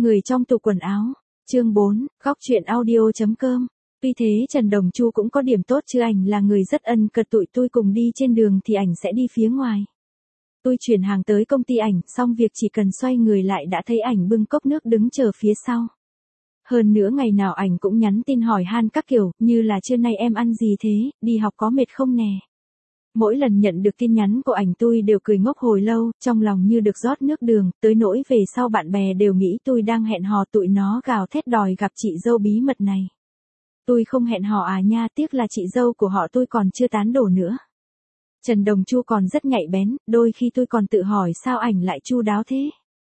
Người trong tủ quần áo. Chương 4, góc truyện audio.com. Tuy thế Trần Đồng Chu cũng có điểm tốt chứ, ảnh là người rất ân cần, tụi tôi cùng đi trên đường thì ảnh sẽ đi phía ngoài. Tôi chuyển hàng tới công ty ảnh, xong việc chỉ cần xoay người lại đã thấy ảnh bưng cốc nước đứng chờ phía sau. Hơn nữa ngày nào ảnh cũng nhắn tin hỏi han các kiểu, như là trưa nay em ăn gì thế, đi học có mệt không nè. Mỗi lần nhận được tin nhắn của ảnh tôi đều cười ngốc hồi lâu, trong lòng như được rót nước đường, tới nỗi về sau bạn bè đều nghĩ tôi đang hẹn hò, tụi nó gào thét đòi gặp chị dâu bí mật này. Tôi không hẹn hò à nha, tiếc là chị dâu của họ tôi còn chưa tán đổ nữa. Trần Đồng Chu còn rất nhạy bén, đôi khi tôi còn tự hỏi sao ảnh lại chu đáo thế.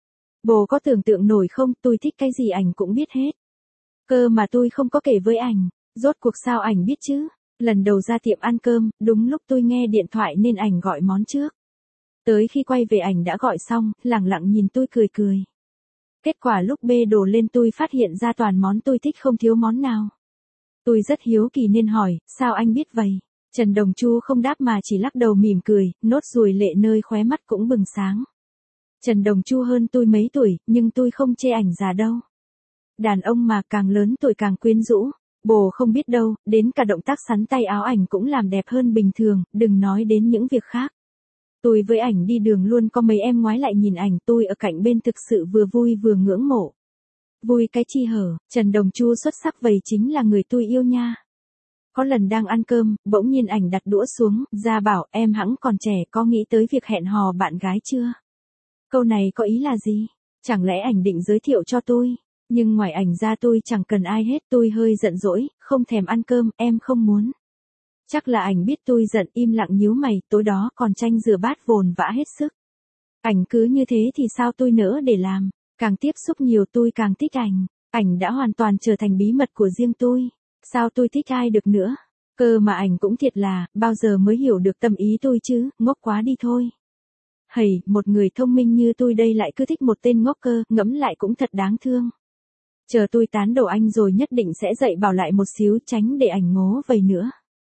Bồ có tưởng tượng nổi không, tôi thích cái gì ảnh cũng biết hết. Cơ mà tôi không có kể với ảnh, rốt cuộc sao ảnh biết chứ. Lần đầu ra tiệm ăn cơm, đúng lúc tôi nghe điện thoại nên ảnh gọi món trước. Tới khi quay về ảnh đã gọi xong, lẳng lặng nhìn tôi cười cười. Kết quả lúc bê đồ lên tôi phát hiện ra toàn món tôi thích không thiếu món nào. Tôi rất hiếu kỳ nên hỏi, sao anh biết vậy? Trần Đồng Chu không đáp mà chỉ lắc đầu mỉm cười, nốt ruồi lệ nơi khóe mắt cũng bừng sáng. Trần Đồng Chu hơn tôi mấy tuổi, nhưng tôi không chê ảnh già đâu. Đàn ông mà càng lớn tuổi càng quyến rũ. Bồ không biết đâu, đến cả động tác sắn tay áo ảnh cũng làm đẹp hơn bình thường, đừng nói đến những việc khác. Tôi với ảnh đi đường luôn có mấy em ngoái lại nhìn ảnh, tôi ở cạnh bên thực sự vừa vui vừa ngưỡng mộ. Vui cái chi hở, Trần Đồng Chu xuất sắc vậy chính là người tôi yêu nha. Có lần đang ăn cơm, bỗng nhiên ảnh đặt đũa xuống, ra bảo em hẵng còn trẻ, có nghĩ tới việc hẹn hò bạn gái chưa? Câu này có ý là gì? Chẳng lẽ ảnh định giới thiệu cho tôi? Nhưng ngoài ảnh ra tôi chẳng cần ai hết, tôi hơi giận dỗi, không thèm ăn cơm, em không muốn. Chắc là ảnh biết tôi giận, im lặng nhíu mày, tối đó còn tranh rửa bát vồn vã hết sức. Ảnh cứ như thế thì sao tôi nỡ để làm, càng tiếp xúc nhiều tôi càng thích ảnh đã hoàn toàn trở thành bí mật của riêng tôi, sao tôi thích ai được nữa. Cơ mà ảnh cũng thiệt là, bao giờ mới hiểu được tâm ý tôi chứ, ngốc quá đi thôi. Hầy, một người thông minh như tôi đây lại cứ thích một tên ngốc cơ, ngẫm lại cũng thật đáng thương. Chờ tôi tán đổ anh rồi nhất định sẽ dậy bảo lại một xíu, tránh để ảnh ngố vầy nữa.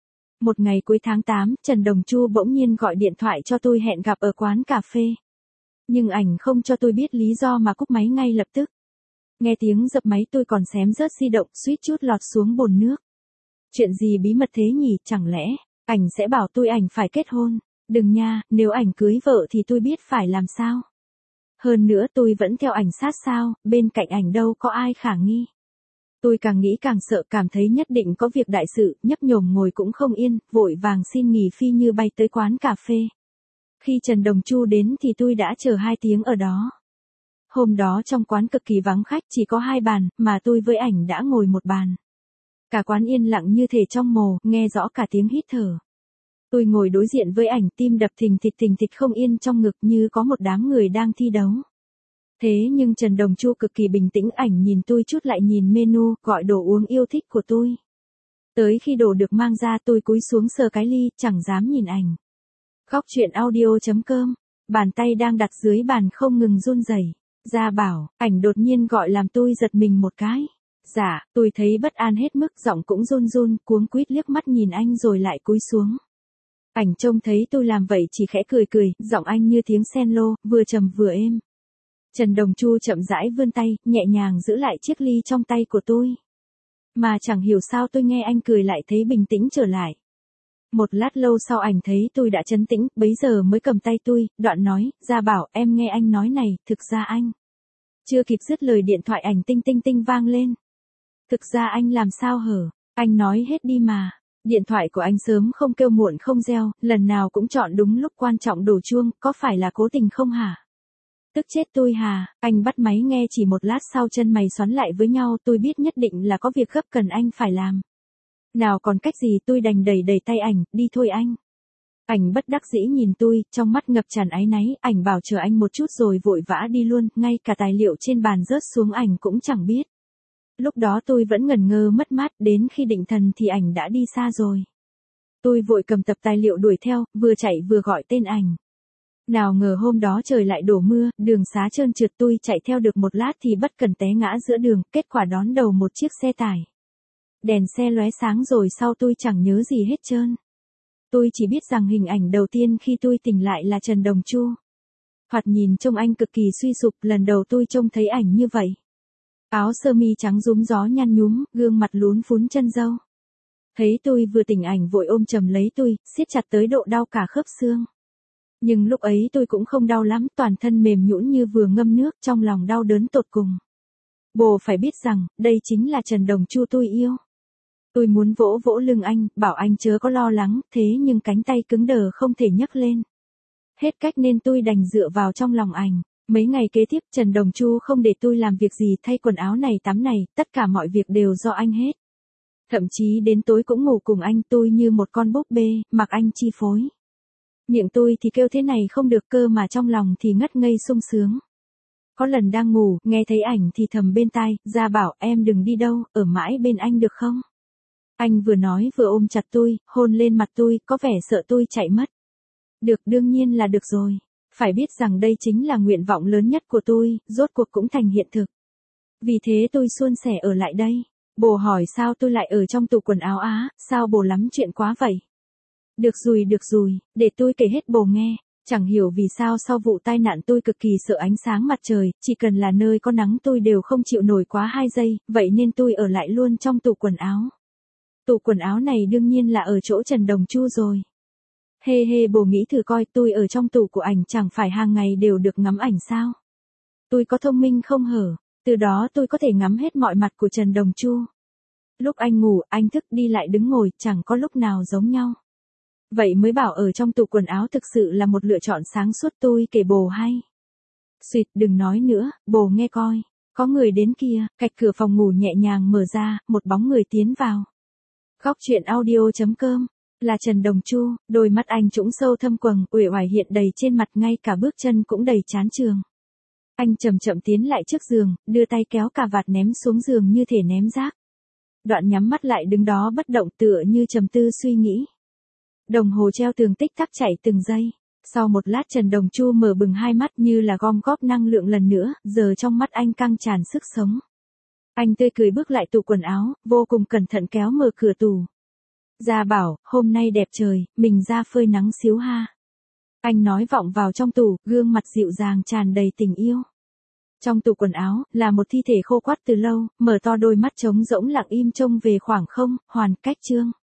Một ngày cuối tháng 8, Trần Đồng Chu bỗng nhiên gọi điện thoại cho tôi hẹn gặp ở quán cà phê. Nhưng ảnh không cho tôi biết lý do mà cúp máy ngay lập tức. Nghe tiếng dập máy tôi còn xém rớt di động, suýt chút lọt xuống bồn nước. Chuyện gì bí mật thế nhỉ, chẳng lẽ ảnh sẽ bảo tôi ảnh phải kết hôn? Đừng nha, nếu ảnh cưới vợ thì tôi biết phải làm sao. Hơn nữa tôi vẫn theo ảnh sát sao, bên cạnh ảnh đâu có ai khả nghi. Tôi càng nghĩ càng sợ, cảm thấy nhất định có việc đại sự, nhấp nhổm ngồi cũng không yên, vội vàng xin nghỉ phi như bay tới quán cà phê. Khi Trần Đồng Chu đến thì tôi đã chờ 2 tiếng ở đó. Hôm đó trong quán cực kỳ vắng khách, chỉ có 2 bàn, mà tôi với ảnh đã ngồi một bàn. Cả quán yên lặng như thể trong mồ, nghe rõ cả tiếng hít thở. Tôi ngồi đối diện với ảnh, tim đập thình thịch không yên trong ngực như có một đám người đang thi đấu. Thế nhưng Trần Đồng Chu cực kỳ bình tĩnh, ảnh nhìn tôi chút lại nhìn menu, gọi đồ uống yêu thích của tôi. Tới khi đồ được mang ra tôi cúi xuống sờ cái ly, chẳng dám nhìn ảnh. Góc truyện audio.com, bàn tay đang đặt dưới bàn không ngừng run rẩy. Ra bảo, ảnh đột nhiên gọi làm tôi giật mình một cái. Dạ, tôi thấy bất an hết mức, giọng cũng run run, cuống quýt liếc mắt nhìn anh rồi lại cúi xuống. Ảnh trông thấy tôi làm vậy chỉ khẽ cười cười, giọng anh như tiếng sen lô, vừa trầm vừa êm. Trần Đồng Chu chậm rãi vươn tay, nhẹ nhàng giữ lại chiếc ly trong tay của tôi. Mà chẳng hiểu sao tôi nghe anh cười lại thấy bình tĩnh trở lại. Một lát lâu sau ảnh thấy tôi đã trấn tĩnh, bấy giờ mới cầm tay tôi, đoạn nói, ra bảo, em nghe anh nói này, thực ra anh. Chưa kịp dứt lời điện thoại ảnh tinh tinh tinh vang lên. Thực ra anh làm sao hở, anh nói hết đi mà. Điện thoại của anh sớm không kêu muộn không reo, lần nào cũng chọn đúng lúc quan trọng đổ chuông, có phải là cố tình không hả? Tức chết tôi hà, anh bắt máy nghe chỉ một lát sau chân mày xoắn lại với nhau, tôi biết nhất định là có việc gấp cần anh phải làm. Nào còn cách gì, tôi đành đẩy tay ảnh, đi thôi anh. Ảnh bất đắc dĩ nhìn tôi, trong mắt ngập tràn áy náy, ảnh bảo chờ anh một chút rồi vội vã đi luôn, ngay cả tài liệu trên bàn rớt xuống ảnh cũng chẳng biết. Lúc đó tôi vẫn ngẩn ngơ mất mát, đến khi định thần thì ảnh đã đi xa rồi. Tôi vội cầm tập tài liệu đuổi theo, vừa chạy vừa gọi tên ảnh. Nào ngờ hôm đó trời lại đổ mưa, đường xá trơn trượt, tôi chạy theo được một lát thì bất cẩn té ngã giữa đường, kết quả đón đầu một chiếc xe tải. Đèn xe lóe sáng rồi sau tôi chẳng nhớ gì hết trơn. Tôi chỉ biết rằng hình ảnh đầu tiên khi tôi tỉnh lại là Trần Đồng Chu. Thoạt nhìn trông anh cực kỳ suy sụp, lần đầu tôi trông thấy ảnh như vậy. Áo sơ mi trắng rúm gió nhăn nhúm, gương mặt lún phún chân râu. Thấy tôi vừa tỉnh ảnh vội ôm chầm lấy tôi, siết chặt tới độ đau cả khớp xương. Nhưng lúc ấy tôi cũng không đau lắm, toàn thân mềm nhũn như vừa ngâm nước, trong lòng đau đớn tột cùng. Bồ phải biết rằng, đây chính là Trần Đồng Chu tôi yêu. Tôi muốn vỗ vỗ lưng anh, bảo anh chớ có lo lắng, thế nhưng cánh tay cứng đờ không thể nhấc lên. Hết cách nên tôi đành dựa vào trong lòng ảnh. Mấy ngày kế tiếp Trần Đồng Chu không để tôi làm việc gì thay quần áo này tắm này, tất cả mọi việc đều do anh hết. Thậm chí đến tối cũng ngủ cùng anh, tôi như một con búp bê, mặc anh chi phối. Miệng tôi thì kêu thế này không được cơ mà trong lòng thì ngất ngây sung sướng. Có lần đang ngủ, nghe thấy ảnh thì thầm bên tai, ra bảo em đừng đi đâu, ở mãi bên anh được không? Anh vừa nói vừa ôm chặt tôi, hôn lên mặt tôi, có vẻ sợ tôi chạy mất. Được, đương nhiên là được rồi. Phải biết rằng đây chính là nguyện vọng lớn nhất của tôi, rốt cuộc cũng thành hiện thực. Vì thế tôi suôn sẻ ở lại đây. Bồ hỏi sao tôi lại ở trong tủ quần áo á, sao bồ lắm chuyện quá vậy? Được rồi, để tôi kể hết bồ nghe. Chẳng hiểu vì sao sau vụ tai nạn tôi cực kỳ sợ ánh sáng mặt trời, chỉ cần là nơi có nắng tôi đều không chịu nổi quá 2 giây, vậy nên tôi ở lại luôn trong tủ quần áo. Tủ quần áo này đương nhiên là ở chỗ Trần Đồng Chu rồi. Hê bồ nghĩ thử coi, tôi ở trong tủ của ảnh chẳng phải hàng ngày đều được ngắm ảnh sao? Tôi có thông minh không hở, từ đó tôi có thể ngắm hết mọi mặt của Trần Đồng Chu. Lúc anh ngủ, anh thức đi lại đứng ngồi, chẳng có lúc nào giống nhau. Vậy mới bảo ở trong tủ quần áo thực sự là một lựa chọn sáng suốt, tôi kể bồ hay. Xuyệt, đừng nói nữa, bồ nghe coi. Có người đến kìa, cạch cửa phòng ngủ nhẹ nhàng mở ra, một bóng người tiến vào. Góc truyện audio.com. Là Trần Đồng Chu, đôi mắt anh trũng sâu thâm quầng, uể oải hiện đầy trên mặt, ngay cả bước chân cũng đầy chán chường. Anh chậm chậm tiến lại trước giường, đưa tay kéo cà vạt ném xuống giường như thể ném rác. Đoạn nhắm mắt lại đứng đó bất động tựa như trầm tư suy nghĩ. Đồng hồ treo tường tích tắc chạy từng giây. Sau một lát Trần Đồng Chu mở bừng hai mắt như là gom góp năng lượng lần nữa, giờ trong mắt anh căng tràn sức sống. Anh tươi cười bước lại tủ quần áo, vô cùng cẩn thận kéo mở cửa tủ. Ra bảo, hôm nay đẹp trời, mình ra phơi nắng xíu ha. Anh nói vọng vào trong tủ, gương mặt dịu dàng tràn đầy tình yêu. Trong tủ quần áo, là một thi thể khô quắt từ lâu, mở to đôi mắt trống rỗng lặng im trông về khoảng không, hoàn cách chương.